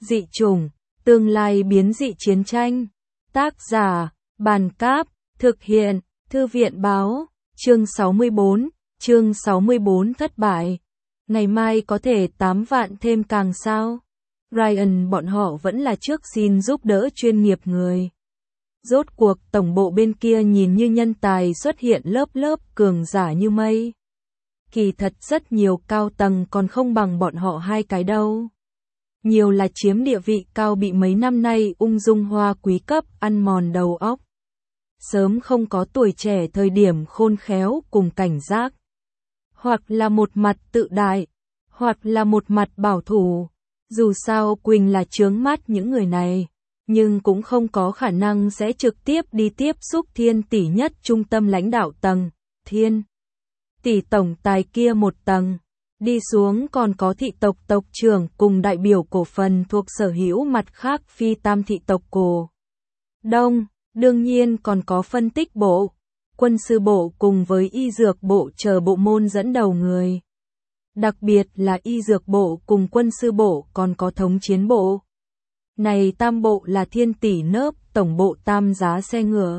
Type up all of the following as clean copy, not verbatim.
Dị chủng, tương lai biến dị chiến tranh. Tác giả, Bàn Cáp, thực hiện, Thư viện Báo, chương 64 thất bại. Ngày mai có thể 8 vạn thêm càng sao? Ryan bọn họ vẫn là trước xin giúp đỡ chuyên nghiệp người. Rốt cuộc tổng bộ bên kia nhìn như nhân tài xuất hiện lớp cường giả như mây. Kỳ thật rất nhiều cao tầng còn không bằng bọn họ hai cái đâu. Nhiều là chiếm địa vị cao bị mấy năm nay ung dung hoa quý cấp ăn mòn đầu óc. Sớm không có tuổi trẻ thời điểm khôn khéo cùng cảnh giác. Hoặc là một mặt tự đại, hoặc là một mặt bảo thủ. Dù sao Quỳnh là chướng mắt những người này, nhưng cũng không có khả năng sẽ trực tiếp đi tiếp xúc Thiên tỷ nhất trung tâm lãnh đạo tầng, Thiên tỷ tổng tài kia một tầng. Đi xuống còn có thị tộc tộc trưởng cùng đại biểu cổ phần thuộc sở hữu mặt khác phi tam thị tộc cổ đông, đương nhiên còn có phân tích bộ, quân sự bộ cùng với y dược bộ chờ bộ môn dẫn đầu người. Đặc biệt là y dược bộ cùng quân sự bộ còn có thống chiến bộ. Này tam bộ là Thiên tỷ nớp tổng bộ tam giá xe ngựa.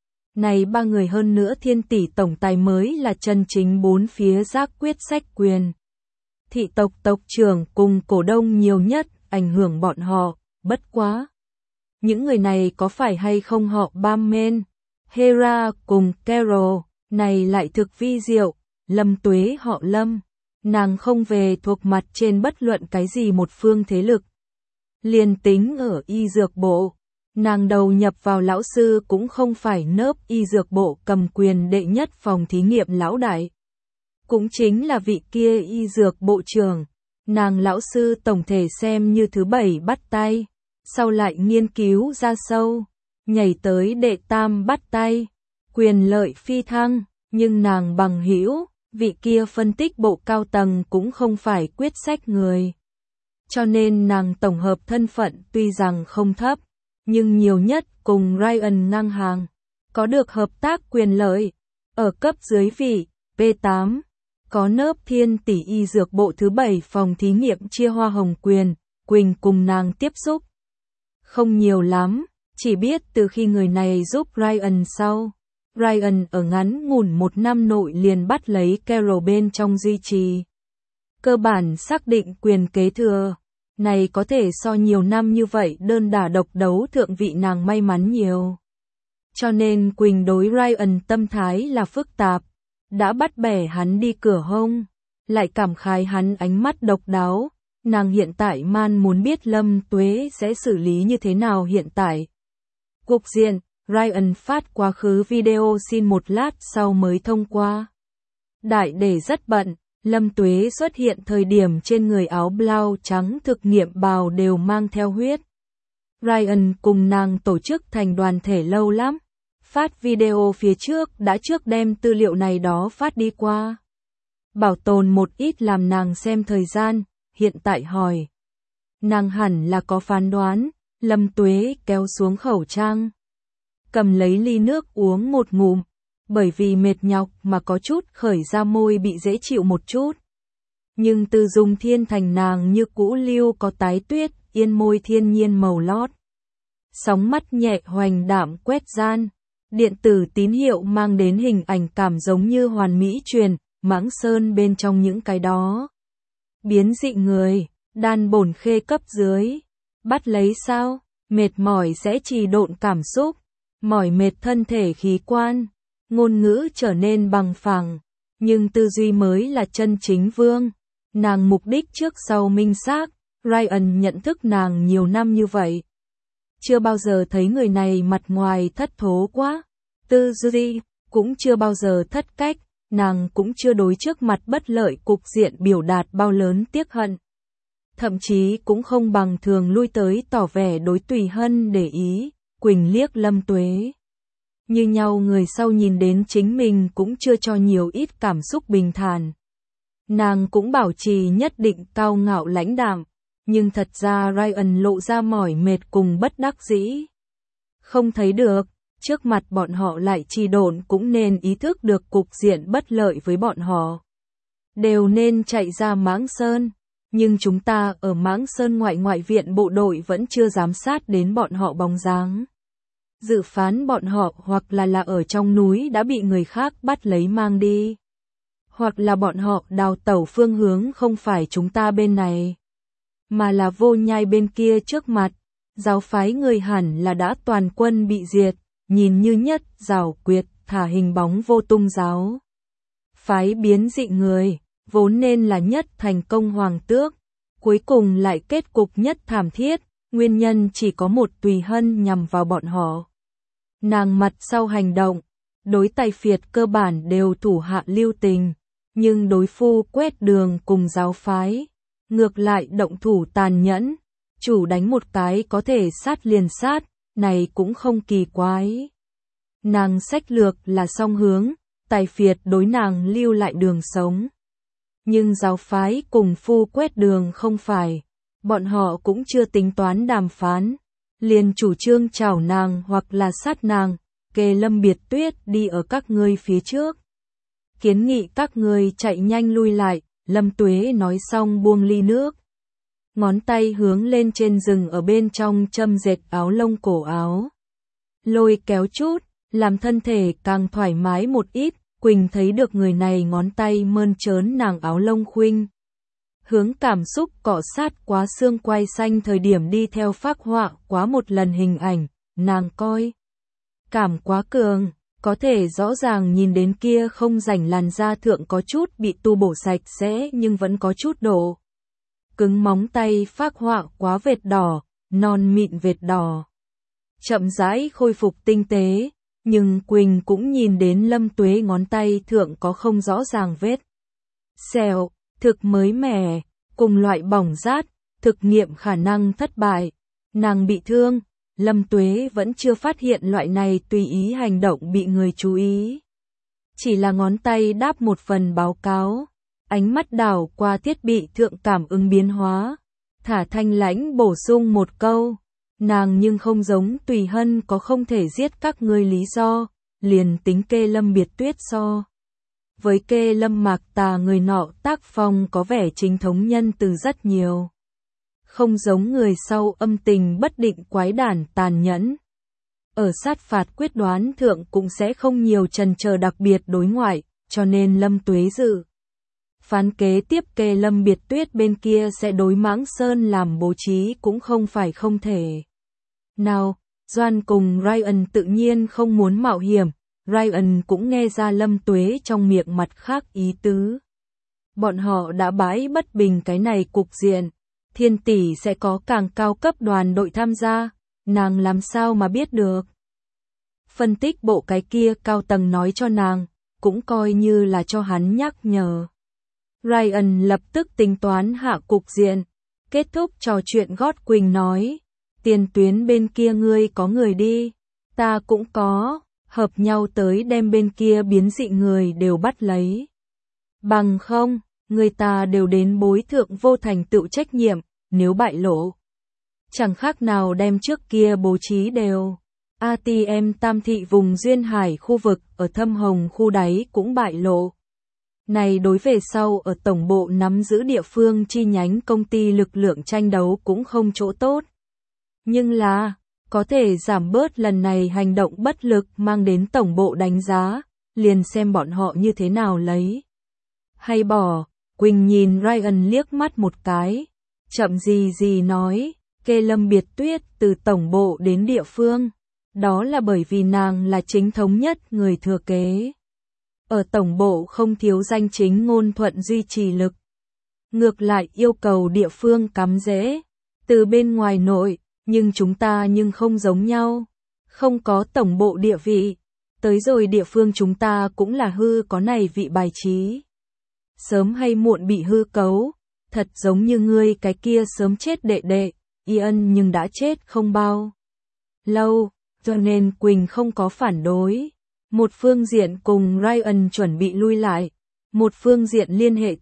Này ba người hơn nữa Thiên tỷ tổng tài mới là chân chính bốn phía giác quyết sách quyền. Thị tộc tộc trưởng cùng cổ đông nhiều nhất ảnh hưởng bọn họ, bất quá. Những người này có phải hay không họ Barman, Hera cùng Carol, này lại thực vi diệu, Lâm Tuế họ Lâm. Nàng không về thuộc mặt trên bất luận cái gì một phương thế lực. Liên tính ở y dược bộ, nàng đầu nhập vào lão sư cũng không phải nớp y dược bộ cầm quyền đệ nhất phòng thí nghiệm lão đại. Cũng chính là vị kia y dược bộ trưởng, nàng lão sư tổng thể xem như thứ 7 bắt tay, sau lại nghiên cứu ra sâu, nhảy tới đệ tam bắt tay, quyền lợi phi thăng, nhưng nàng bằng hữu, vị kia phân tích bộ cao tầng cũng không phải quyết sách người. Cho nên nàng tổng hợp thân phận tuy rằng không thấp, nhưng nhiều nhất cùng Ryan ngang hàng, có được hợp tác quyền lợi, ở cấp dưới vị, P8. Có nớp Thiên tỷ y dược bộ thứ 7 phòng thí nghiệm chia hoa hồng quyền, Quỳnh cùng nàng tiếp xúc. Không nhiều lắm, chỉ biết từ khi người này giúp Ryan sau. Ryan ở ngắn ngủn 1 năm nội liền bắt lấy Carol bên trong duy trì. Cơ bản xác định quyền kế thừa, này có thể so nhiều năm như vậy đơn đả độc đấu thượng vị nàng may mắn nhiều. Cho nên Quỳnh đối Ryan tâm thái là phức tạp. Đã bắt bẻ hắn đi cửa hông, lại cảm khái hắn ánh mắt độc đáo, nàng hiện tại man muốn biết Lâm Tuế sẽ xử lý như thế nào hiện tại. Cục diện, Ryan phát quá khứ video xin một lát sau mới thông qua. Đại để rất bận, Lâm Tuế xuất hiện thời điểm trên người áo blau trắng thực nghiệm bào đều mang theo huyết. Ryan cùng nàng tổ chức thành đoàn thể lâu lắm. Phát video phía trước đã trước đem tư liệu này đó phát đi qua. Bảo tồn một ít làm nàng xem thời gian, hiện tại hỏi. Nàng hẳn là có phán đoán, Lâm Tuế kéo xuống khẩu trang. Cầm lấy ly nước uống một ngụm, bởi vì mệt nhọc mà có chút khởi ra môi bị dễ chịu một chút. Nhưng từ dùng thiên thành nàng như cũ lưu có tái tuyết, yên môi thiên nhiên màu lót. Sóng mắt nhẹ hoành đạm quét gian. Điện tử tín hiệu mang đến hình ảnh cảm giống như hoàn mỹ truyền, mãng sơn bên trong những cái đó. Biến dị người, đan bổn khê cấp dưới. Bắt lấy sao? Mệt mỏi sẽ trì độn cảm xúc. Mỏi mệt thân thể khí quan. Ngôn ngữ trở nên bằng phẳng. Nhưng tư duy mới là chân chính vương. Nàng mục đích trước sau minh xác. Ryan nhận thức nàng nhiều năm như vậy. Chưa bao giờ thấy người này mặt ngoài thất thố quá. Tư duy, cũng chưa bao giờ thất cách, nàng cũng chưa đối trước mặt bất lợi cục diện biểu đạt bao lớn tiếc hận. Thậm chí cũng không bằng thường lui tới tỏ vẻ đối Tùy Hân để ý, Quỳnh liếc Lâm Tuế. Như nhau người sau nhìn đến chính mình cũng chưa cho nhiều ít cảm xúc bình thản. Nàng cũng bảo trì nhất định cao ngạo lãnh đạm, nhưng thật ra Ryan lộ ra mỏi mệt cùng bất đắc dĩ. Không thấy được, trước mặt bọn họ lại trì độn cũng nên ý thức được cục diện bất lợi với bọn họ. Đều nên chạy ra mãng sơn. Nhưng chúng ta ở Mãng Sơn ngoại viện bộ đội vẫn chưa giám sát đến bọn họ bóng dáng. Dự phán bọn họ hoặc là ở trong núi đã bị người khác bắt lấy mang đi. Hoặc là bọn họ đào tẩu phương hướng không phải chúng ta bên này, mà là Vô Nhai bên kia trước mặt. Giáo phái người hẳn là đã toàn quân bị diệt, nhìn như nhất giảo quyệt thả hình bóng vô tung giáo. Phái biến dị người, vốn nên là nhất thành công hoàng tước, cuối cùng lại kết cục nhất thảm thiết, nguyên nhân chỉ có một, Tùy Hân nhằm vào bọn họ. Nàng mặt sau hành động, đối Tài phiệt cơ bản đều thủ hạ lưu tình, nhưng đối Phu Quét Đường cùng giáo phái, ngược lại động thủ tàn nhẫn, chủ đánh một cái có thể sát liền sát, này cũng không kỳ quái. Nàng sách lược là song hướng, Tài phiệt đối nàng lưu lại đường sống. Nhưng giáo phái cùng Phu Quét Đường không phải, bọn họ cũng chưa tính toán đàm phán, liền chủ trương chảo nàng hoặc là sát nàng, kê Lâm Biệt Tuyết đi ở các ngươi phía trước. Kiến nghị các ngươi chạy nhanh lui lại, Lâm Tuế nói xong buông ly nước. Ngón tay hướng lên trên rừng ở bên trong châm dệt áo lông cổ áo. Lôi kéo chút, làm thân thể càng thoải mái một ít, Quỳnh thấy được người này ngón tay mơn trớn nàng áo lông khuynh. Hướng cảm xúc cọ sát quá xương quai xanh thời điểm đi theo phác họa quá một lần hình ảnh, nàng coi. Cảm quá cường, có thể rõ ràng nhìn đến kia không rảnh làn da thượng có chút bị tu bổ sạch sẽ nhưng vẫn có chút độ. Cứng móng tay phác họa quá vệt đỏ, non mịn vệt đỏ. Chậm rãi khôi phục tinh tế, nhưng Quỳnh cũng nhìn đến Lâm Tuế ngón tay thượng có không rõ ràng vết sẹo, thực mới mẻ, cùng loại bỏng rát, thực nghiệm khả năng thất bại. Nàng bị thương, Lâm Tuế vẫn chưa phát hiện loại này tùy ý hành động bị người chú ý. Chỉ là ngón tay đáp một phần báo cáo, ánh mắt đảo qua thiết bị thượng cảm ứng biến hóa, thả thanh lãnh bổ sung một câu. Nàng nhưng không giống Tùy Hân có không thể giết các ngươi lý do, liền tính kê Lâm Biệt Tuyết so. Với kê Lâm Mạc Tà người nọ tác phong có vẻ chính thống nhân từ rất nhiều. Không giống người sau âm tình bất định quái đản tàn nhẫn. Ở sát phạt quyết đoán thượng cũng sẽ không nhiều chần chờ đặc biệt đối ngoại, cho nên Lâm Tuế dự phán kế tiếp kê Lâm Biệt Tuyết bên kia sẽ đối Mãng Sơn làm bố trí cũng không phải không thể. Nào, Doan cùng Ryan tự nhiên không muốn mạo hiểm, Ryan cũng nghe ra Lâm Tuế trong miệng mặt khác ý tứ. Bọn họ đã bãi bất bình cái này cục diện, Thiên tỷ sẽ có càng cao cấp đoàn đội tham gia, nàng làm sao mà biết được. Phân tích bộ cái kia cao tầng nói cho nàng, cũng coi như là cho hắn nhắc nhở. Ryan lập tức tính toán hạ cục diện, kết thúc trò chuyện gót Quỳnh nói, tiền tuyến bên kia ngươi có người đi, ta cũng có, hợp nhau tới đem bên kia biến dị người đều bắt lấy. Bằng không, người ta đều đến bối thượng vô thành tựu trách nhiệm, nếu bại lộ. Chẳng khác nào đem trước kia bố trí đều. ATM Tam Thị vùng Duyên Hải khu vực ở Thâm Hồng khu đáy cũng bại lộ. Này đối về sau ở tổng bộ nắm giữ địa phương chi nhánh công ty lực lượng tranh đấu cũng không chỗ tốt. Nhưng là, có thể giảm bớt lần này hành động bất lực mang đến tổng bộ đánh giá, liền xem bọn họ như thế nào lấy. Hay bỏ, Quỳnh nhìn Ryan liếc mắt một cái, chậm gì nói, kê Lâm Biệt Tuyết từ tổng bộ đến địa phương, đó là bởi vì nàng là chính thống nhất người thừa kế. Ở tổng bộ không thiếu danh chính ngôn thuận duy trì lực. Ngược lại yêu cầu địa phương cắm rễ, từ bên ngoài nội, nhưng chúng ta nhưng không giống nhau, không có tổng bộ địa vị, tới rồi địa phương chúng ta cũng là hư có này vị bài trí. Sớm hay muộn bị hư cấu, thật giống như ngươi cái kia sớm chết đệ đệ, Ian nhưng đã chết không bao lâu, cho nên Quỳnh không có phản đối. Một phương diện cùng Ryan chuẩn bị lui lại, một phương diện liên hệ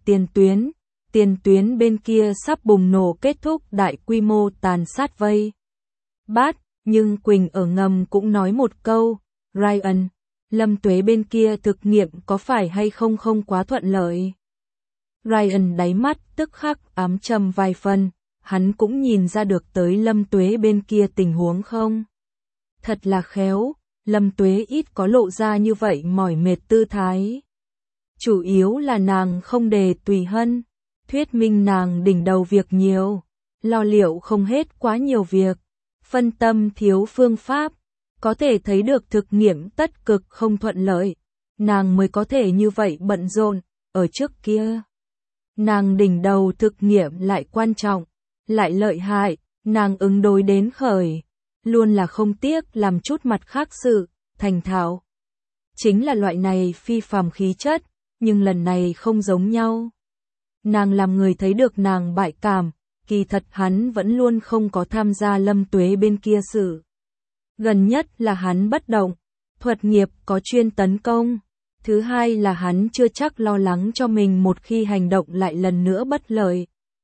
tiền tuyến bên kia sắp bùng nổ kết thúc đại quy mô tàn sát vây bắt, nhưng Quỳnh ở ngầm cũng nói một câu, Ryan, Lâm Tuế bên kia thực nghiệm có phải hay không quá thuận lợi. Ryan đáy mắt tức khắc ám châm vài phần, hắn cũng nhìn ra được tới Lâm Tuế bên kia tình huống không. Thật là khéo, Lâm Tuế ít có lộ ra như vậy mỏi mệt tư thái. Chủ yếu là nàng không đề tùy hân, thuyết minh nàng đỉnh đầu việc nhiều, lo liệu không hết quá nhiều việc, phân tâm thiếu phương pháp, có thể thấy được thực nghiệm tất cực không thuận lợi, nàng mới có thể như vậy bận rộn, ở trước kia. Nàng đỉnh đầu thực nghiệm lại quan trọng, lại lợi hại, nàng ứng đối đến khởi, luôn là không tiếc làm chút mặt khác sự, thành thạo. Chính là loại này phi phàm khí chất, nhưng lần này không giống nhau. Nàng làm người thấy được nàng bại cảm, kỳ thật hắn vẫn luôn không có tham gia Lâm Tuế bên kia sự. Gần nhất là hắn bất động, thuật nghiệp có chuyên tấn công. Thứ hai là hắn chưa chắc lo lắng cho mình một khi hành động lại lần nữa bất lợi.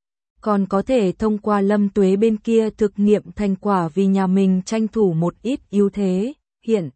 Còn có thể thông qua Lâm Tuế bên kia thực nghiệm thành quả vì nhà mình tranh thủ một ít ưu thế, hiện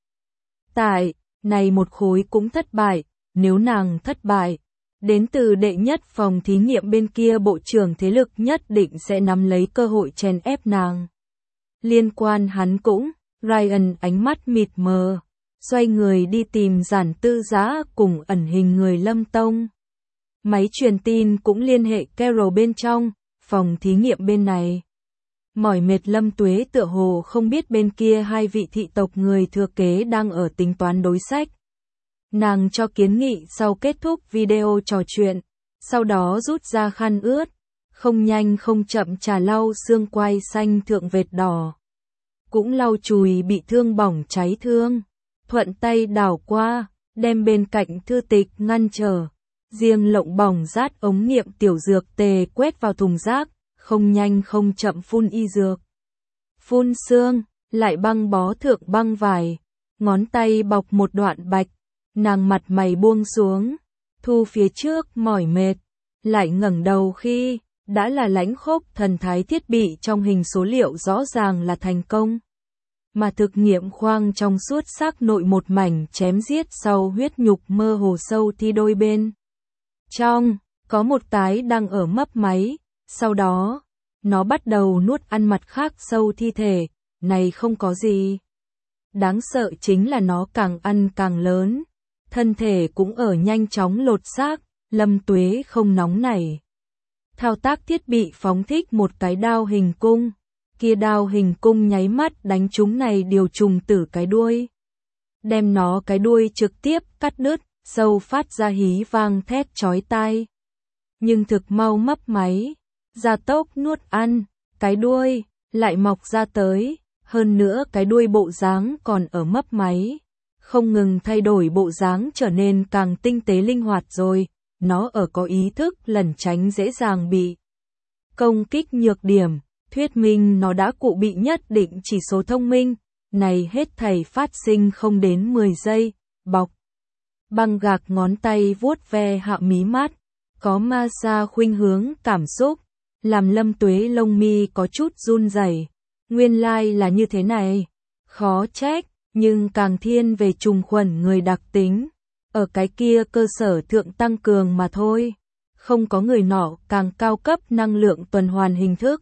tại, này một khối cũng thất bại, nếu nàng thất bại, đến từ đệ nhất phòng thí nghiệm bên kia bộ trưởng thế lực nhất định sẽ nắm lấy cơ hội chèn ép nàng. Liên quan hắn cũng, Ryan ánh mắt mịt mờ, xoay người đi tìm Giản Tư Giá cùng ẩn hình người Lâm Tông. Máy truyền tin cũng liên hệ Carol bên trong, phòng thí nghiệm bên này. Mỏi mệt Lâm Tuế tựa hồ không biết bên kia hai vị thị tộc người thừa kế đang ở tính toán đối sách. Nàng cho kiến nghị sau kết thúc video trò chuyện, sau đó rút ra khăn ướt, không nhanh không chậm trà lau xương quai xanh thượng vệt đỏ. Cũng lau chùi bị thương bỏng cháy thương, thuận tay đảo qua, đem bên cạnh thư tịch ngăn trở, riêng lộng bỏng rát ống nghiệm tiểu dược tề quét vào thùng rác, không nhanh không chậm phun y dược. Phun xương, lại băng bó thượng băng vải, ngón tay bọc một đoạn bạch, nàng mặt mày buông xuống, thu phía trước mỏi mệt, lại ngẩng đầu khi đã là lãnh khốc thần thái thiết bị trong hình số liệu rõ ràng là thành công. Mà thực nghiệm khoang trong suốt xác nội một mảnh chém giết sau huyết nhục mơ hồ sâu thi đôi bên. Trong, có một tái đang ở mấp máy, sau đó, nó bắt đầu nuốt ăn mặt khác sâu thi thể, này không có gì. Đáng sợ chính là nó càng ăn càng lớn, thân thể cũng ở nhanh chóng lột xác, Lâm Tuế không nóng nảy. Thao tác thiết bị phóng thích một cái đao hình cung. Kia đao hình cung nháy mắt đánh trúng này điều trùng tử cái đuôi. Đem nó cái đuôi trực tiếp cắt đứt, sâu phát ra hí vang thét chói tai. Nhưng thực mau mấp máy, gia tốc nuốt ăn, cái đuôi lại mọc ra tới, hơn nữa cái đuôi bộ dáng còn ở mấp máy. Không ngừng thay đổi bộ dáng trở nên càng tinh tế linh hoạt rồi, nó ở có ý thức lẩn tránh dễ dàng bị công kích nhược điểm. Thuyết minh nó đã cụ bị nhất định chỉ số thông minh, này hết thảy phát sinh không đến 10 giây, bọc. Băng gạc ngón tay vuốt ve hạ mí mắt, có ma sa khuynh hướng cảm xúc, làm Lâm Tuế lông mi có chút run rẩy. Nguyên lai là như thế này, khó trách, nhưng càng thiên về trùng khuẩn người đặc tính, ở cái kia cơ sở thượng tăng cường mà thôi, không có người nọ càng cao cấp năng lượng tuần hoàn hình thức.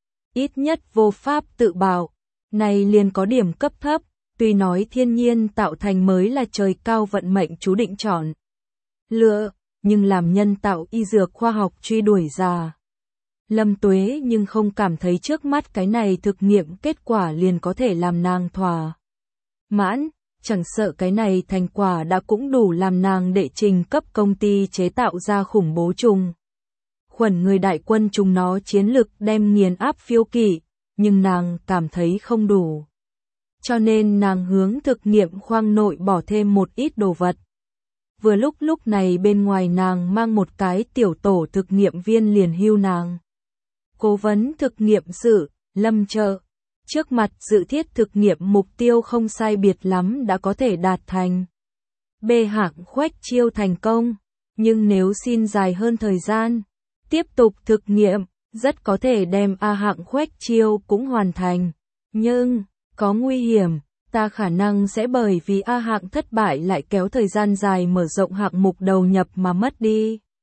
Ít nhất vô pháp tự bảo, này liền có điểm cấp thấp, tuy nói thiên nhiên tạo thành mới là trời cao vận mệnh chú định chọn lựa, nhưng làm nhân tạo y dược khoa học truy đuổi già. Lâm Tuế nhưng không cảm thấy trước mắt cái này thực nghiệm kết quả liền có thể làm nàng thỏa mãn, chẳng sợ cái này thành quả đã cũng đủ làm nàng đệ trình cấp công ty chế tạo ra khủng bố trùng khuẩn người đại quân chúng nó chiến lực đem nghiền áp phiêu kỵ, nhưng nàng cảm thấy không đủ. Cho nên nàng hướng thực nghiệm khoang nội bỏ thêm một ít đồ vật. Vừa lúc này bên ngoài nàng mang một cái tiểu tổ thực nghiệm viên liền hưu nàng. Cố vấn thực nghiệm sự, Lâm Trợ. Trước mặt dự thiết thực nghiệm mục tiêu không sai biệt lắm đã có thể đạt thành. B hạng khuếch chiêu thành công, nhưng nếu xin dài hơn thời gian, tiếp tục thực nghiệm, rất có thể đem A hạng khuếch chiêu cũng hoàn thành. Nhưng, có nguy hiểm, ta khả năng sẽ bởi vì A hạng thất bại lại kéo thời gian dài mở rộng hạng mục đầu nhập mà mất đi.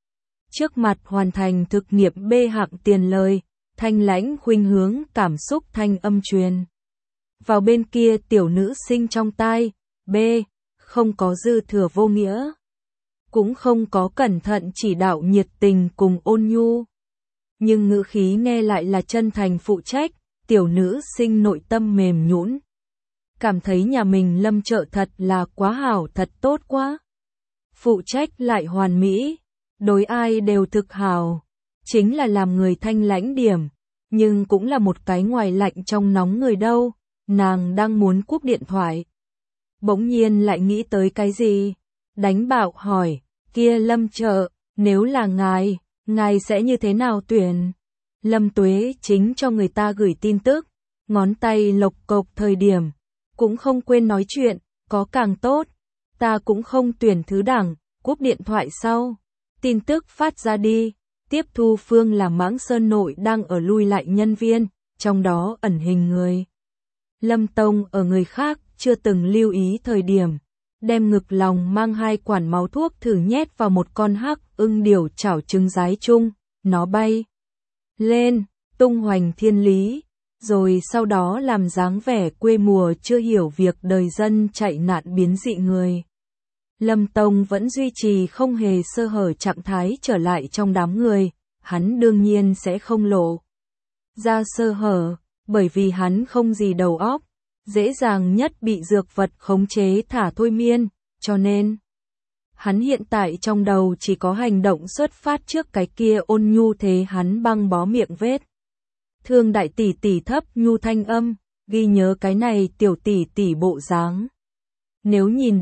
Trước mặt hoàn thành thực nghiệm B hạng tiền lời, thanh lãnh khuynh hướng cảm xúc thanh âm truyền. Vào bên kia tiểu nữ sinh trong tai, B, không có dư thừa vô nghĩa. Cũng không có cẩn thận chỉ đạo nhiệt tình cùng ôn nhu. Nhưng ngữ khí nghe lại là chân thành phụ trách, tiểu nữ sinh nội tâm mềm nhũn. Cảm thấy nhà mình Lâm Trợ thật là quá hảo, thật tốt quá. Phụ trách lại hoàn mỹ, đối ai đều thực hảo, chính là làm người thanh lãnh điểm, nhưng cũng là một cái ngoài lạnh trong nóng người đâu. Nàng đang muốn cúp điện thoại, bỗng nhiên lại nghĩ tới cái gì, đánh bạo hỏi, kia Lâm Trợ, nếu là ngài sẽ như thế nào tuyển? Lâm Tuế chính cho người ta gửi tin tức, ngón tay lộc cộc thời điểm, cũng không quên nói chuyện, có càng tốt, ta cũng không tuyển thứ đẳng. Cúp điện thoại sau, tin tức phát ra đi, tiếp thu phương là Mãng Sơn nội đang ở lui lại nhân viên, trong đó ẩn hình người. Lâm Tông ở người khác chưa từng lưu ý thời điểm, đem ngực lòng mang 2 quản máu thuốc thử nhét vào một con hắc ưng điểu chảo trứng rái chung, nó bay lên, tung hoành thiên lý, rồi sau đó làm dáng vẻ quê mùa chưa hiểu việc đời dân chạy nạn biến dị người. Lâm Tông vẫn duy trì không hề sơ hở trạng thái trở lại trong đám người, hắn đương nhiên sẽ không lộ ra sơ hở, bởi vì hắn không gì đầu óc, dễ dàng nhất bị dược vật khống chế thả thôi miên, cho nên hắn hiện tại trong đầu chỉ có hành động xuất phát trước cái kia ôn nhu thế hắn băng bó miệng vết. Thương đại tỷ tỷ thấp nhu thanh âm, ghi nhớ cái này tiểu tỷ tỷ bộ dáng. Nếu nhìn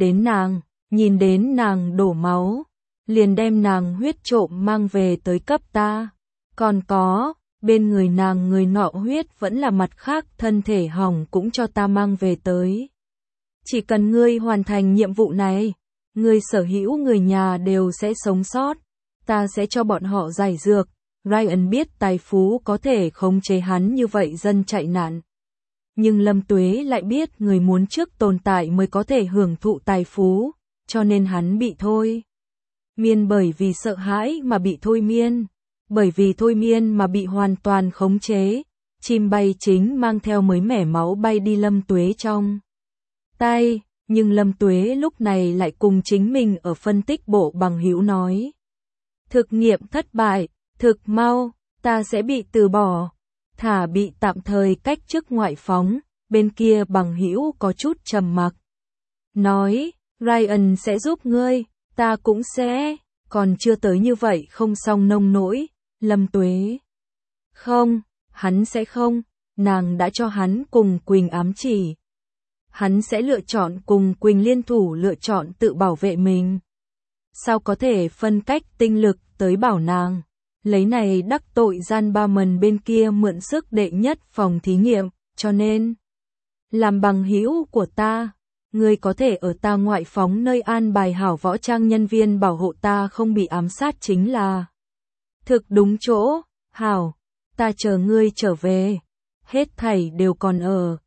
đến nàng đổ máu, liền đem nàng huyết trộm mang về tới cấp ta. Còn có, bên người nàng người nọ huyết vẫn là mặt khác thân thể hỏng cũng cho ta mang về tới. Chỉ cần ngươi hoàn thành nhiệm vụ này, ngươi sở hữu người nhà đều sẽ sống sót, ta sẽ cho bọn họ giải dược. Ryan biết tài phú có thể khống chế hắn như vậy dân chạy nạn. Nhưng Lâm Tuế lại biết người muốn trước tồn tại mới có thể hưởng thụ tài phú, cho nên hắn bị thôi miên bởi vì sợ hãi mà bị thôi miên, bởi vì thôi miên mà bị hoàn toàn khống chế. Chim bay chính mang theo mới mẻ máu bay đi Lâm Tuế trong tay, nhưng Lâm Tuế lúc này lại cùng chính mình ở phân tích bộ bằng hữu nói. Thực nghiệm thất bại, thực mau, ta sẽ bị từ bỏ, thả bị tạm thời cách chức ngoại phóng. Bên kia bằng hữu có chút trầm mặc, nói, Ryan sẽ giúp ngươi, ta cũng sẽ, còn chưa tới như vậy không xong nông nỗi. Lâm Tuế, không, hắn sẽ không, nàng đã cho hắn cùng Quỳnh ám chỉ. Hắn sẽ lựa chọn cùng Quỳnh liên thủ, lựa chọn tự bảo vệ mình. Sao có thể phân cách tinh lực tới bảo nàng, lấy này đắc tội gian ba mần bên kia mượn sức đệ nhất phòng thí nghiệm, cho nên, làm bằng hữu của ta, ngươi có thể ở ta ngoại phóng nơi an bài hảo võ trang nhân viên bảo hộ ta không bị ám sát chính là thực đúng chỗ. Hảo, ta chờ ngươi trở về, hết thảy đều còn ở,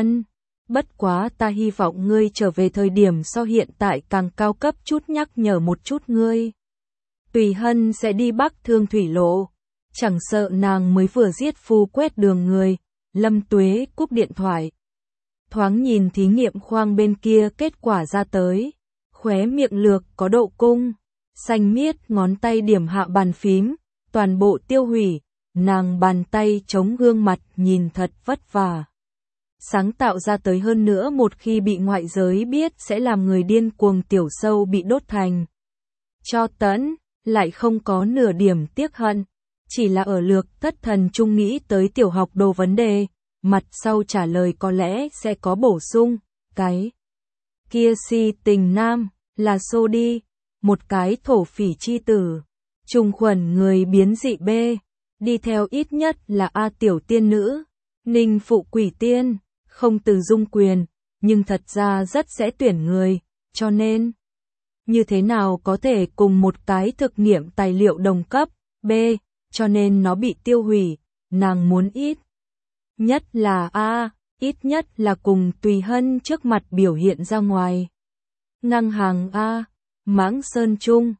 bất quá ta hy vọng ngươi trở về thời điểm so hiện tại càng cao cấp chút, nhắc nhở một chút ngươi. Tùy Hân sẽ đi Bắc Thương Thủy Lộ, chẳng sợ nàng mới vừa giết phu quét đường người. Lâm Tuế cúp điện thoại, thoáng nhìn thí nghiệm khoang bên kia kết quả ra tới, khóe miệng lược có độ cung, xanh miết ngón tay điểm hạ bàn phím, toàn bộ tiêu hủy, nàng bàn tay chống gương mặt nhìn thật vất vả. Sáng tạo ra tới, hơn nữa một khi bị ngoại giới biết sẽ làm người điên cuồng tiểu sâu bị đốt thành cho tẫn, lại không có nửa điểm tiếc hận, chỉ là ở lược thất thần chung nghĩ tới tiểu học đồ vấn đề, mặt sau trả lời có lẽ sẽ có bổ sung, cái kia si tình nam, là xô đi, một cái thổ phỉ chi tử, trùng khuẩn người biến dị B, đi theo ít nhất là A tiểu tiên nữ, Ninh phụ quỷ tiên, không từ dung quyền, nhưng thật ra rất sẽ tuyển người, cho nên, như thế nào có thể cùng một cái thực nghiệm tài liệu đồng cấp, B, cho nên nó bị tiêu hủy, nàng muốn ít nhất là A, ít nhất là cùng Tùy Hân trước mặt biểu hiện ra ngoài. Ngang hàng A, Mãng Sơn Trung,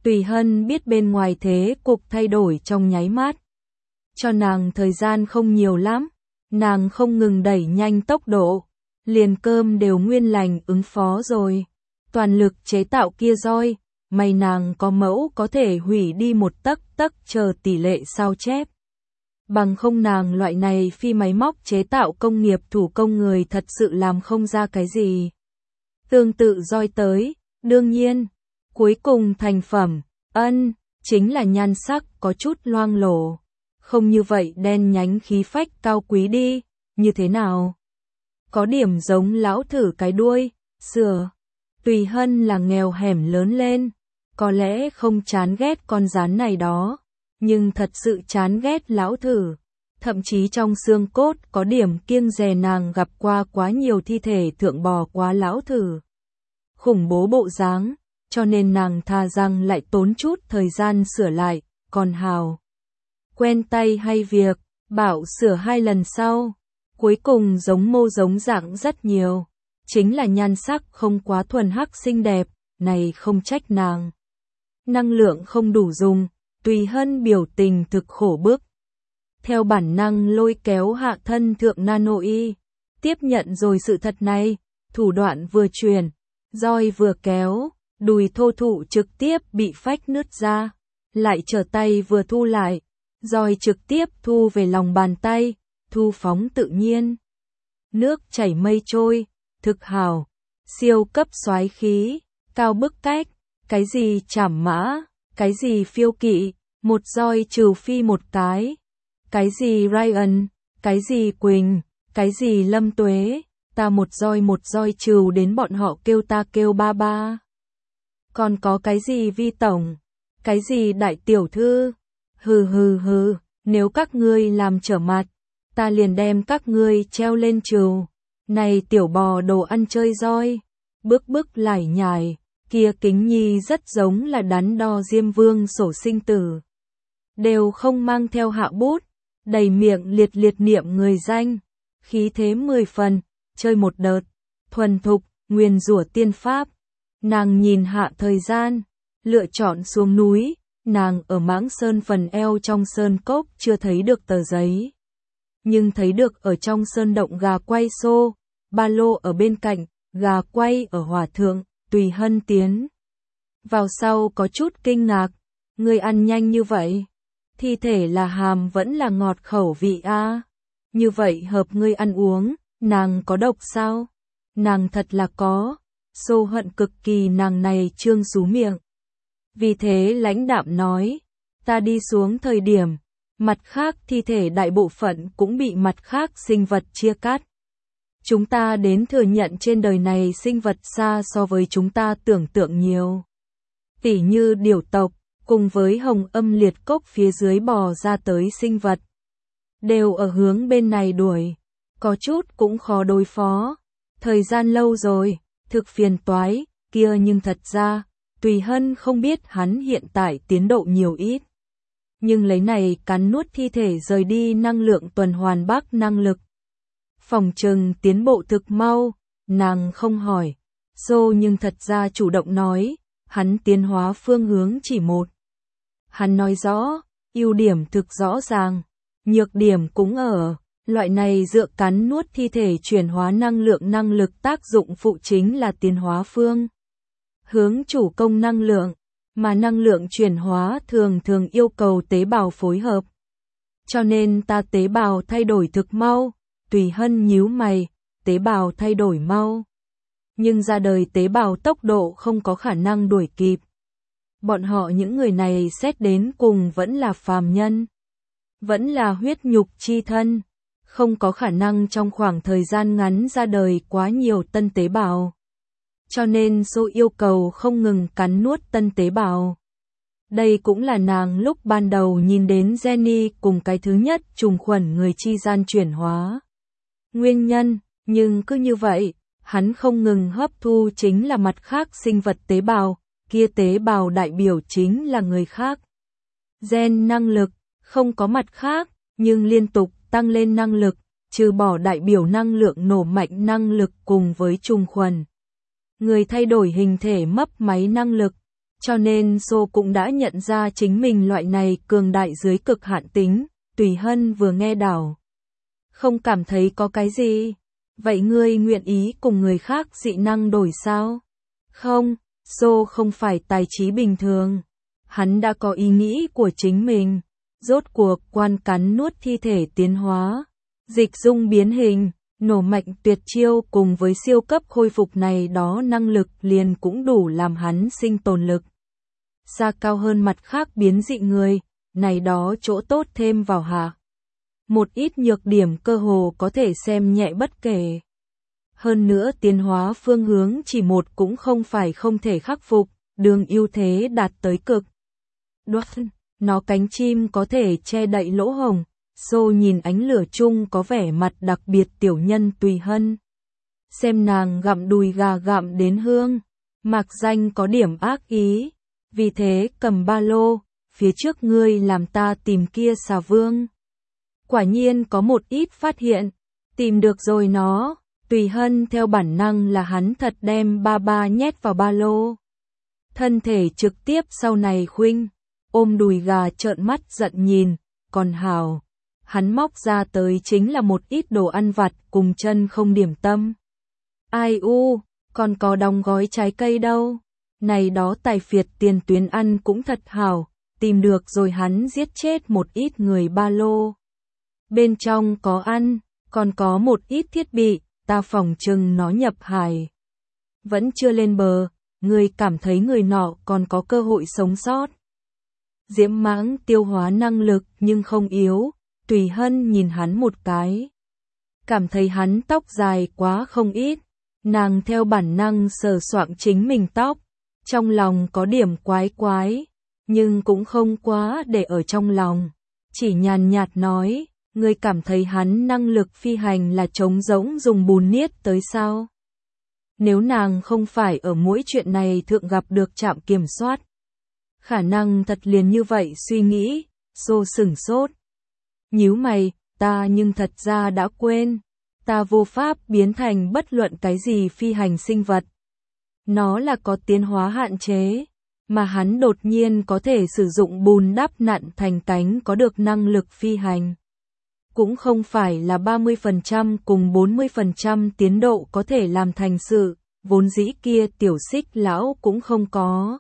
Tùy Hân biết bên ngoài thế cục thay đổi trong nháy mắt. Cho nàng thời gian không nhiều lắm, nàng không ngừng đẩy nhanh tốc độ, liền cơm đều nguyên lành ứng phó rồi. Toàn lực chế tạo kia roi, may nàng có mẫu có thể hủy đi một tấc tấc chờ tỷ lệ sao chép. Bằng không nàng loại này phi máy móc chế tạo công nghiệp thủ công người thật sự làm không ra cái gì. Tương tự roi tới, đương nhiên, cuối cùng thành phẩm, chính là nhan sắc có chút loang lổ. Không như vậy đen nhánh khí phách cao quý đi, như thế nào? Có điểm giống lão thử cái đuôi, sửa. Tùy Hân là nghèo hẻm lớn lên, có lẽ không chán ghét con rán này đó, nhưng thật sự chán ghét lão thử. Thậm chí trong xương cốt có điểm kiêng dè nàng gặp qua quá nhiều thi thể thượng bò quá lão thử. Khủng bố bộ dáng, cho nên nàng thà rằng lại tốn chút thời gian sửa lại, còn hào. Quen tay hay việc, bảo sửa 2 lần sau, cuối cùng giống mô giống dạng rất nhiều. Chính là nhan sắc không quá thuần hắc xinh đẹp, này không trách nàng. Năng lượng không đủ dùng, Tùy Hân biểu tình thực khổ bức. Theo bản năng lôi kéo hạ thân thượng nano y, tiếp nhận rồi sự thật này, thủ đoạn vừa truyền, roi vừa kéo, đùi thô thụ trực tiếp bị phách nứt ra, lại trở tay vừa thu lại, roi trực tiếp thu về lòng bàn tay, thu phóng tự nhiên. Nước chảy mây trôi, thực hào, siêu cấp soái khí, cao bức cách, cái gì trảm mã, cái gì phiêu kỵ, một roi trừ phi một cái gì Ryan, cái gì Quỳnh, cái gì Lâm Tuế, ta một roi trừ đến bọn họ kêu ta kêu ba ba. Còn có cái gì Vi tổng, cái gì đại tiểu thư, hừ, nếu các ngươi làm trở mặt, ta liền đem các ngươi treo lên trừ. Này tiểu bò đồ ăn chơi roi, bức lải nhải, kia kính nhi rất giống là đắn đo Diêm Vương sổ sinh tử. Đều không mang theo hạ bút, đầy miệng liệt niệm người danh, khí thế 10 phần, chơi một đợt, thuần thục, nguyền rủa tiên pháp. Nàng nhìn hạ thời gian, lựa chọn xuống núi, nàng ở Mãng Sơn phần eo trong sơn cốc chưa thấy được tờ giấy. Nhưng thấy được ở trong sơn động gà quay xô, ba lô ở bên cạnh, gà quay ở hỏa thượng, Tùy Hân tiến. Vào sau có chút kinh ngạc, ngươi ăn nhanh như vậy, thi thể là hàm vẫn là ngọt khẩu vị a, như vậy hợp ngươi ăn uống, nàng có độc sao? Nàng thật là có, Xô Hận cực kỳ nàng này trương xú miệng. Vì thế lãnh đạm nói, ta đi xuống thời điểm, mặt khác thi thể đại bộ phận cũng bị mặt khác sinh vật chia cắt. Chúng ta đến thừa nhận trên đời này sinh vật xa so với chúng ta tưởng tượng nhiều. Tỉ như điểu tộc, cùng với hồng âm liệt cốc phía dưới bò ra tới sinh vật. Đều ở hướng bên này đuổi, có chút cũng khó đối phó. Thời gian lâu rồi, thực phiền toái, kia nhưng thật ra, Tùy Hân không biết hắn hiện tại tiến độ nhiều ít. Nhưng lấy này cắn nuốt thi thể rời đi năng lượng tuần hoàn bác năng lực. Phòng trừng tiến bộ thực mau, nàng không hỏi. Nhưng thật ra chủ động nói, hắn tiến hóa phương hướng chỉ một. Hắn nói rõ, ưu điểm thực rõ ràng, nhược điểm cũng ở, loại này dựa cắn nuốt thi thể chuyển hóa năng lực tác dụng phụ chính là tiến hóa phương hướng chủ công năng lượng, mà năng lượng chuyển hóa thường yêu cầu tế bào phối hợp. Cho nên ta tế bào thay đổi thực mau, Tùy Hân nhíu mày, tế bào thay đổi mau. Nhưng ra đời tế bào tốc độ không có khả năng đuổi kịp. Bọn họ những người này xét đến cùng vẫn là phàm nhân. Vẫn là huyết nhục chi thân. Không có khả năng trong khoảng thời gian ngắn ra đời quá nhiều tân tế bào. Cho nên số yêu cầu không ngừng cắn nuốt tân tế bào. Đây cũng là nàng lúc ban đầu nhìn đến Jenny cùng cái thứ nhất trùng khuẩn người chi gian chuyển hóa. Nguyên nhân, nhưng cứ như vậy, hắn không ngừng hấp thu chính là mặt khác sinh vật tế bào, kia tế bào đại biểu chính là người khác. Gen năng lực, không có mặt khác, nhưng liên tục tăng lên năng lực, trừ bỏ đại biểu năng lượng nổ mạnh năng lực cùng với trùng khuẩn. Người thay đổi hình thể mấp máy năng lực, Cho nên Sô cũng đã nhận ra chính mình loại này cường đại dưới cực hạn tính. Tùy Hân vừa nghe đảo, không cảm thấy có cái gì. Vậy ngươi nguyện ý cùng người khác dị năng đổi sao? Không, Sô không phải tài trí bình thường. Hắn đã có ý nghĩ của chính mình. Rốt cuộc quan cắn nuốt thi thể tiến hóa, dịch dung biến hình, nổ mạnh tuyệt chiêu cùng với siêu cấp khôi phục này đó năng lực liền cũng đủ làm hắn sinh tồn lực. Xa cao hơn mặt khác biến dị người, này đó chỗ tốt thêm vào hạ. Một ít nhược điểm cơ hồ có thể xem nhẹ bất kể. Hơn nữa tiến hóa phương hướng chỉ một cũng không phải không thể khắc phục, đường ưu thế đạt tới cực. Đoán, nó cánh chim có thể che đậy lỗ hổng. Sô nhìn ánh lửa chung có vẻ mặt đặc biệt tiểu nhân Tùy Hân. Xem nàng gặm đùi gà gặm đến hương, mạc danh có điểm ác ý. Vì thế cầm ba lô, phía trước ngươi làm ta tìm kia xà vương. Quả nhiên có một ít phát hiện, tìm được rồi nó. Tùy Hân theo bản năng là hắn thật đem ba nhét vào ba lô. Thân thể trực tiếp sau này khuynh, ôm đùi gà trợn mắt giận nhìn, còn hào. Hắn móc ra tới chính là một ít đồ ăn vặt cùng chân không điểm tâm. Ai u, còn có đóng gói trái cây đâu. Này đó tài phiệt tiền tuyến ăn cũng thật hảo, tìm được rồi hắn giết chết một ít người ba lô. Bên trong có ăn, còn có một ít thiết bị, ta phỏng chừng nó nhập hải. Vẫn chưa lên bờ, người cảm thấy người nọ còn có cơ hội sống sót. Diễm Mãng tiêu hóa năng lực nhưng không yếu. Tùy Hân nhìn hắn một cái, cảm thấy hắn tóc dài quá không ít, nàng theo bản năng sờ soạng chính mình tóc, trong lòng có điểm quái quái, nhưng cũng không quá để ở trong lòng, chỉ nhàn nhạt nói, ngươi cảm thấy hắn năng lực phi hành là trống rỗng dùng bùn niết tới sao? Nếu nàng không phải ở mỗi chuyện này thượng gặp được trạm kiểm soát, khả năng thật liền như vậy suy nghĩ. Sô sửng sốt. Nhíu mày, ta nhưng thật ra đã quên, ta vô pháp biến thành bất luận cái gì phi hành sinh vật. Nó là có tiến hóa hạn chế, mà hắn đột nhiên có thể sử dụng bùn đắp nặn thành cánh có được năng lực phi hành. Cũng không phải là 30% cùng 40% tiến độ có thể làm thành sự, vốn dĩ kia tiểu xích lão cũng không có.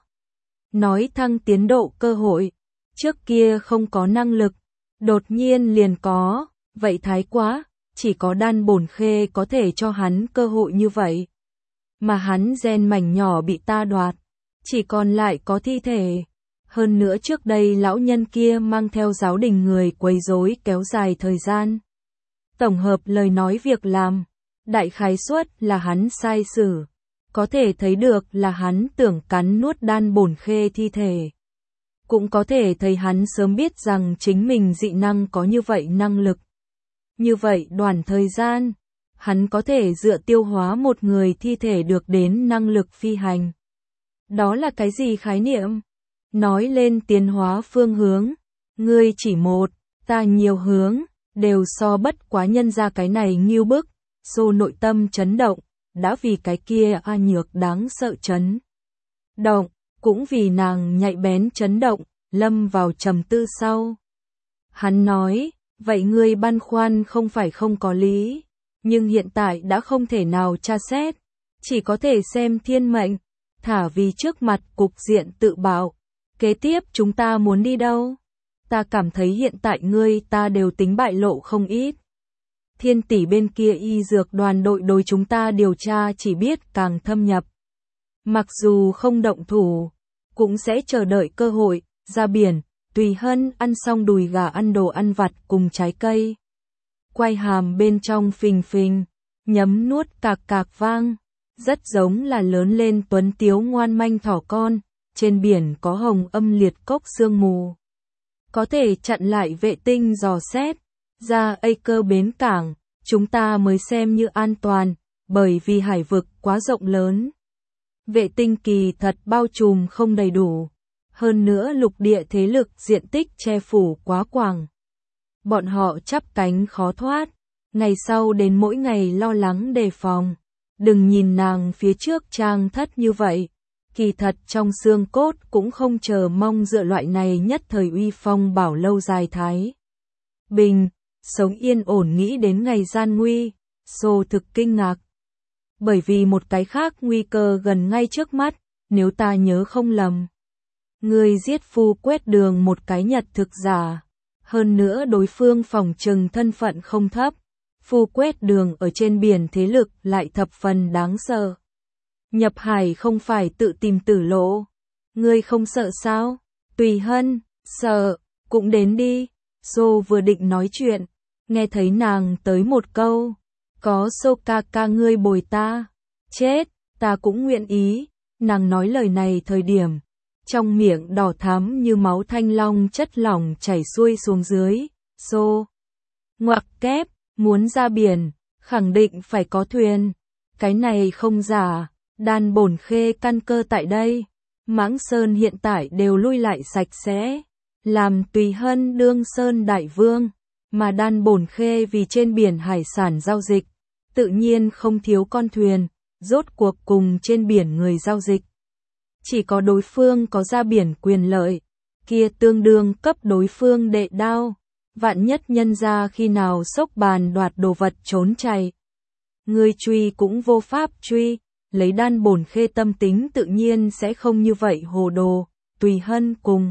Nói thăng tiến độ cơ hội, trước kia không có năng lực. Đột nhiên liền có, vậy thái quá, chỉ có đan bổn khê có thể cho hắn cơ hội như vậy. Mà hắn gen mảnh nhỏ bị ta đoạt, chỉ còn lại có thi thể. Hơn nữa trước đây lão nhân kia mang theo giáo đình người quấy rối kéo dài thời gian. Tổng hợp lời nói việc làm, đại khái suất là hắn sai xử. Có thể thấy được là hắn tưởng cắn nuốt đan bổn khê thi thể. Cũng có thể thấy hắn sớm biết rằng chính mình dị năng có như vậy năng lực. Như vậy đoạn thời gian, hắn có thể dựa tiêu hóa một người thi thể được đến năng lực phi hành. Đó là cái gì khái niệm? Nói lên tiến hóa phương hướng, ngươi chỉ một, ta nhiều hướng, đều so bất quá nhân ra cái này nghiêu bức, Sô nội tâm chấn động, đã vì cái kia nhược đáng sợ chấn động. Cũng vì nàng nhạy bén chấn động, lâm vào trầm tư sau. Hắn nói, vậy ngươi băn khoăn không phải không có lý, nhưng hiện tại đã không thể nào tra xét, chỉ có thể xem thiên mệnh, thả vì trước mặt cục diện tự bảo. Kế tiếp chúng ta muốn đi đâu? Ta cảm thấy hiện tại ngươi ta đều tính bại lộ không ít. Thiên tỷ bên kia y dược đoàn đội đối chúng ta điều tra chỉ biết càng thâm nhập. Mặc dù không động thủ, cũng sẽ chờ đợi cơ hội, ra biển. Tùy Hân ăn xong đùi gà ăn đồ ăn vặt cùng trái cây. Quay hàm bên trong phình phình, nhấm nuốt cạc cạc vang, rất giống là lớn lên tuấn tiếu ngoan manh thỏ con, trên biển có hồng âm liệt cốc sương mù. Có thể chặn lại vệ tinh dò xét, ra Acre bến cảng, chúng ta mới xem như an toàn, bởi vì hải vực quá rộng lớn. Vệ tinh kỳ thật bao trùm không đầy đủ. Hơn nữa lục địa thế lực diện tích che phủ quá quảng. Bọn họ chắp cánh khó thoát, ngày sau đến mỗi ngày lo lắng đề phòng. Đừng nhìn nàng phía trước trang thất như vậy, Kỳ thật trong xương cốt cũng không chờ mong dựa loại này nhất thời uy phong bảo lâu dài thái bình, sống yên ổn nghĩ đến ngày gian nguy, Xô thực kinh ngạc. Bởi vì một cái khác nguy cơ gần ngay trước mắt, nếu ta nhớ không lầm. Người giết Phu Quét Đường một cái nhật thực giả, hơn nữa đối phương phỏng chừng thân phận không thấp, Phu Quét Đường ở trên biển thế lực lại thập phần đáng sợ. Nhập hải không phải tự tìm tử lộ, ngươi không sợ sao? Tùy Hân, sợ, cũng đến đi. Xô vừa định nói chuyện, nghe thấy nàng tới một câu, có Xô ca ca ngươi bồi ta, chết, ta cũng nguyện ý. Nàng nói lời này thời điểm, trong miệng đỏ thắm như máu thanh long chất lỏng chảy xuôi xuống dưới. Xô ngoặc kép, muốn ra biển, khẳng định phải có thuyền, cái này không giả. Đan Bổn Khê căn cơ tại đây, Mãng Sơn hiện tại đều lui lại sạch sẽ, làm Tùy Hân đương Sơn Đại Vương, mà Đan Bổn Khê vì trên biển hải sản giao dịch, tự nhiên không thiếu con thuyền, rốt cuộc cùng trên biển người giao dịch. Chỉ có đối phương có ra biển quyền lợi, kia tương đương cấp đối phương đệ đao, vạn nhất nhân ra khi nào xốc bàn đoạt đồ vật trốn chạy. Người truy cũng vô pháp truy. Lấy Đan Bổn Khê tâm tính tự nhiên sẽ không như vậy hồ đồ. Tùy Hân cùng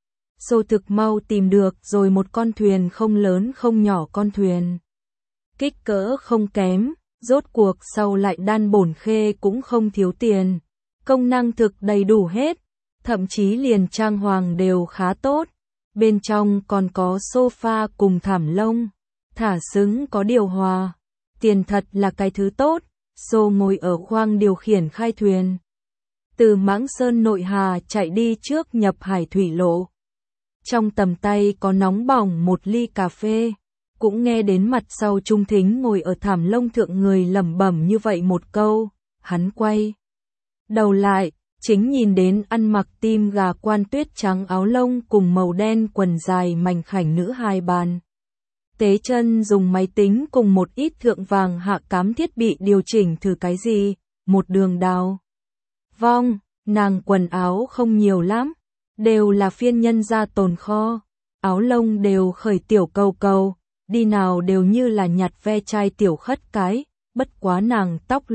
Xô thực mau tìm được rồi một con thuyền không lớn không nhỏ con thuyền. Kích cỡ không kém, rốt cuộc sau lại Đan Bổn Khê cũng không thiếu tiền. Công năng thực đầy đủ hết, thậm chí liền trang hoàng đều khá tốt. Bên trong còn có sofa cùng thảm lông, thả xứng có điều hòa. Tiền thật là cái thứ tốt. Xô ngồi ở khoang điều khiển khai thuyền. Từ Mãng Sơn nội hà chạy đi trước nhập hải thủy lộ. Trong tầm tay có nóng bỏng một ly cà phê. Cũng nghe đến mặt sau Trung Thính ngồi ở thảm lông thượng người lẩm bẩm như vậy một câu. Hắn quay đầu lại, chính nhìn đến ăn mặc tim gà quan tuyết trắng áo lông cùng màu đen quần dài mảnh khảnh nữ hài bàn. Tế chân dùng máy tính cùng một ít thượng vàng hạ cám thiết bị điều chỉnh thử cái gì, một đường đào vong, nàng quần áo không nhiều lắm, đều là phiên nhân ra tồn kho, áo lông đều khởi tiểu cầu cầu, đi nào đều như là nhặt ve chai tiểu khất cái, bất quá nàng tóc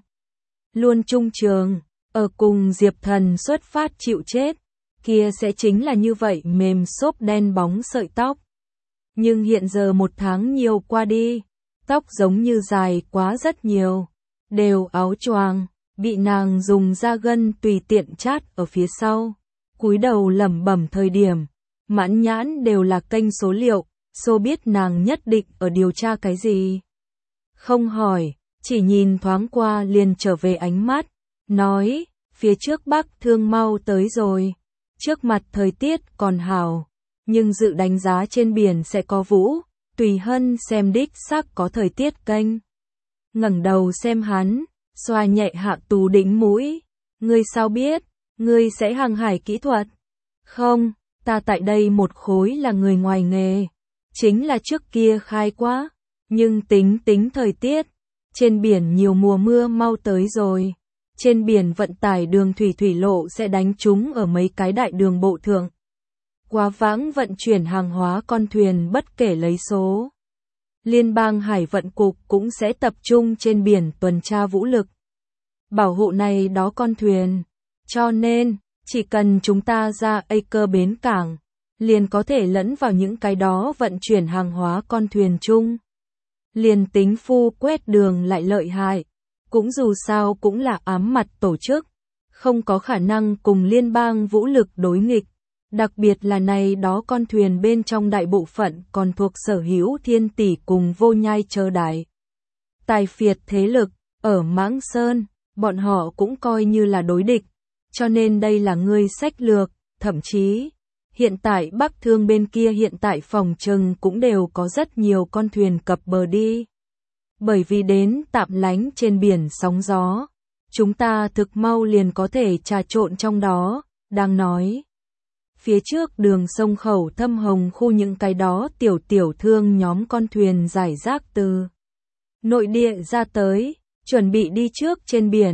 luôn trung trường, ở cùng Diệp Thần xuất phát chịu chết, kia sẽ chính là như vậy mềm xốp đen bóng sợi tóc. Nhưng hiện giờ một tháng nhiều qua đi, tóc giống như dài quá rất nhiều, đều áo choàng, bị nàng dùng da gân tùy tiện chát ở phía sau, cúi đầu lẩm bẩm thời điểm, mãn nhãn đều là kênh số liệu, Xô biết nàng nhất định ở điều tra cái gì. Không hỏi, chỉ nhìn thoáng qua liền trở về ánh mắt, nói, phía trước Bắc Thương mau tới rồi, trước mặt thời tiết còn hảo. Nhưng dự đánh giá trên biển sẽ có vũ, Tùy Hân xem đích xác có thời tiết kênh. Ngẩng đầu xem hắn, xoa nhẹ hạ Tú đỉnh mũi. Ngươi sao biết, ngươi sẽ hàng hải kỹ thuật? Không, ta tại đây một khối là người ngoài nghề. Chính là trước kia khai quá, nhưng tính thời tiết. Trên biển nhiều mùa mưa mau tới rồi. Trên biển vận tải đường thủy lộ sẽ đánh trúng ở mấy cái đại đường bộ thượng. Quá vãng vận chuyển hàng hóa con thuyền bất kể lấy số. Liên bang Hải vận cục cũng sẽ tập trung trên biển tuần tra vũ lực. Bảo hộ này đó con thuyền. Cho nên, chỉ cần chúng ta ra Acre bến cảng, liền có thể lẫn vào những cái đó vận chuyển hàng hóa con thuyền chung. Liền tính Phu Quét Đường lại lợi hại, cũng dù sao cũng là ám mặt tổ chức, không có khả năng cùng liên bang vũ lực đối nghịch. Đặc biệt là này đó con thuyền bên trong đại bộ phận còn thuộc sở hữu Thiên Tỷ cùng Vô Nhai chờ đại. Tài phiệt thế lực, ở Mãng Sơn, bọn họ cũng coi như là đối địch, cho nên đây là ngươi sách lược, thậm chí, hiện tại Bắc Thương bên kia hiện tại phòng trừng cũng đều có rất nhiều con thuyền cập bờ đi. Bởi vì đến tạm lánh trên biển sóng gió, chúng ta thực mau liền có thể trà trộn trong đó, đang nói. Phía trước đường sông khẩu Thâm Hồng khu những cái đó tiểu thương nhóm con thuyền giải rác từ nội địa ra tới, chuẩn bị đi trước trên biển,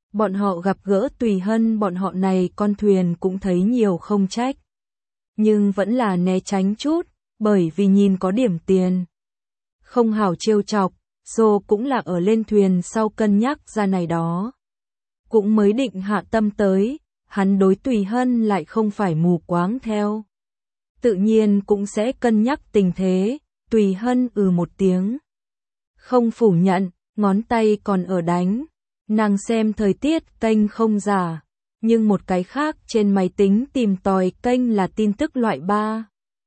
Bọn họ gặp gỡ Tùy Hân, bọn họ này con thuyền cũng thấy nhiều không trách. Nhưng vẫn là né tránh chút, bởi vì nhìn có điểm tiền. Không hảo trêu chọc, Dô cũng là ở lên thuyền sau cân nhắc ra này đó. Cũng mới định hạ tâm tới, hắn đối Tùy Hân lại không phải mù quáng theo. Tự nhiên cũng sẽ cân nhắc tình thế, Tùy Hân một tiếng. Không phủ nhận, ngón tay còn ở đánh. Nàng xem thời tiết kênh không giả, nhưng một cái khác trên máy tính tìm tòi kênh là tin tức loại 3,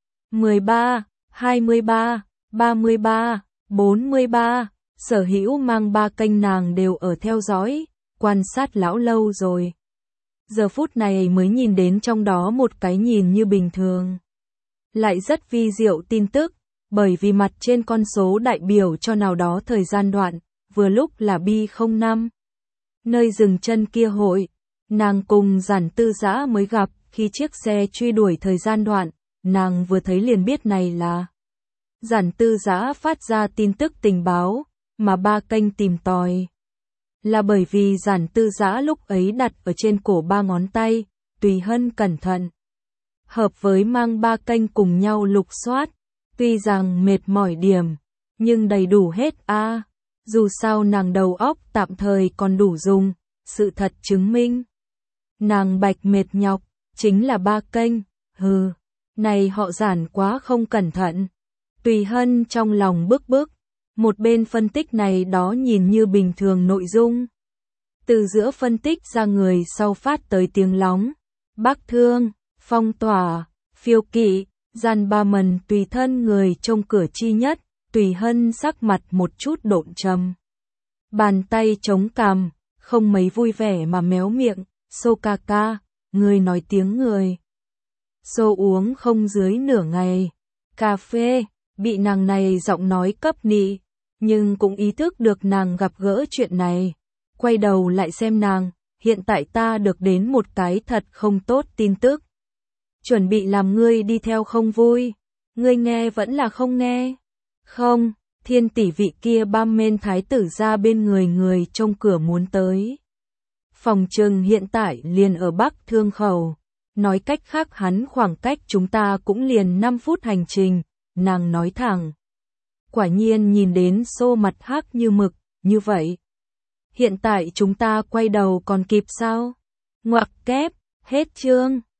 13, 23, 33, 43, sở hữu mang 3 kênh nàng đều ở theo dõi, quan sát lão lâu rồi. Giờ phút này mới nhìn đến trong đó một cái nhìn như bình thường. Lại rất vi diệu tin tức, bởi vì mặt trên con số đại biểu cho nào đó thời gian đoạn, vừa lúc là B05. Nơi dừng chân kia hội, nàng cùng Giản Tư Dã mới gặp, khi chiếc xe truy đuổi thời gian đoạn, nàng vừa thấy liền biết này là Giản Tư Dã phát ra tin tức tình báo, mà 3 kênh tìm tòi. Là bởi vì Giản Tư Dã lúc ấy đặt ở trên cổ 3 ngón tay, Tùy Hân cẩn thận. Hợp với mang 3 kênh cùng nhau lục soát, tuy rằng mệt mỏi điểm, nhưng đầy đủ hết a. Dù sao nàng đầu óc tạm thời còn đủ dùng, sự thật chứng minh. Nàng bạch mệt nhọc, chính là 3 kênh, này họ Giản quá không cẩn thận. Tùy Hân trong lòng bức bức, một bên phân tích này đó nhìn như bình thường nội dung. Từ giữa phân tích ra người sau phát tới tiếng lóng, Bắc Thương, phong tỏa, phiêu kỵ, Gian Ba Mần tùy thân người trông cửa chi nhất, Tùy Hân sắc mặt một chút độn trầm. Bàn tay chống cằm, không mấy vui vẻ mà méo miệng, Sô ca ca, người nói tiếng người. Sô uống không dưới nửa ngày, cà phê, bị nàng này giọng nói cấp nị, nhưng cũng ý thức được nàng gặp gỡ chuyện này. Quay đầu lại xem nàng, hiện tại ta được đến một cái thật không tốt tin tức. Chuẩn bị làm ngươi đi theo không vui, ngươi nghe vẫn là không nghe. Không, Thiên tỷ vị kia băm men thái tử ra bên người trông cửa muốn tới. Phòng trừng hiện tại liền ở Bắc Thương khẩu, nói cách khác hắn khoảng cách chúng ta cũng liền 5 phút hành trình, nàng nói thẳng. Quả nhiên nhìn đến Sô mặt hắc như mực, như vậy. Hiện tại chúng ta quay đầu còn kịp sao? Ngoặc kép, hết chương.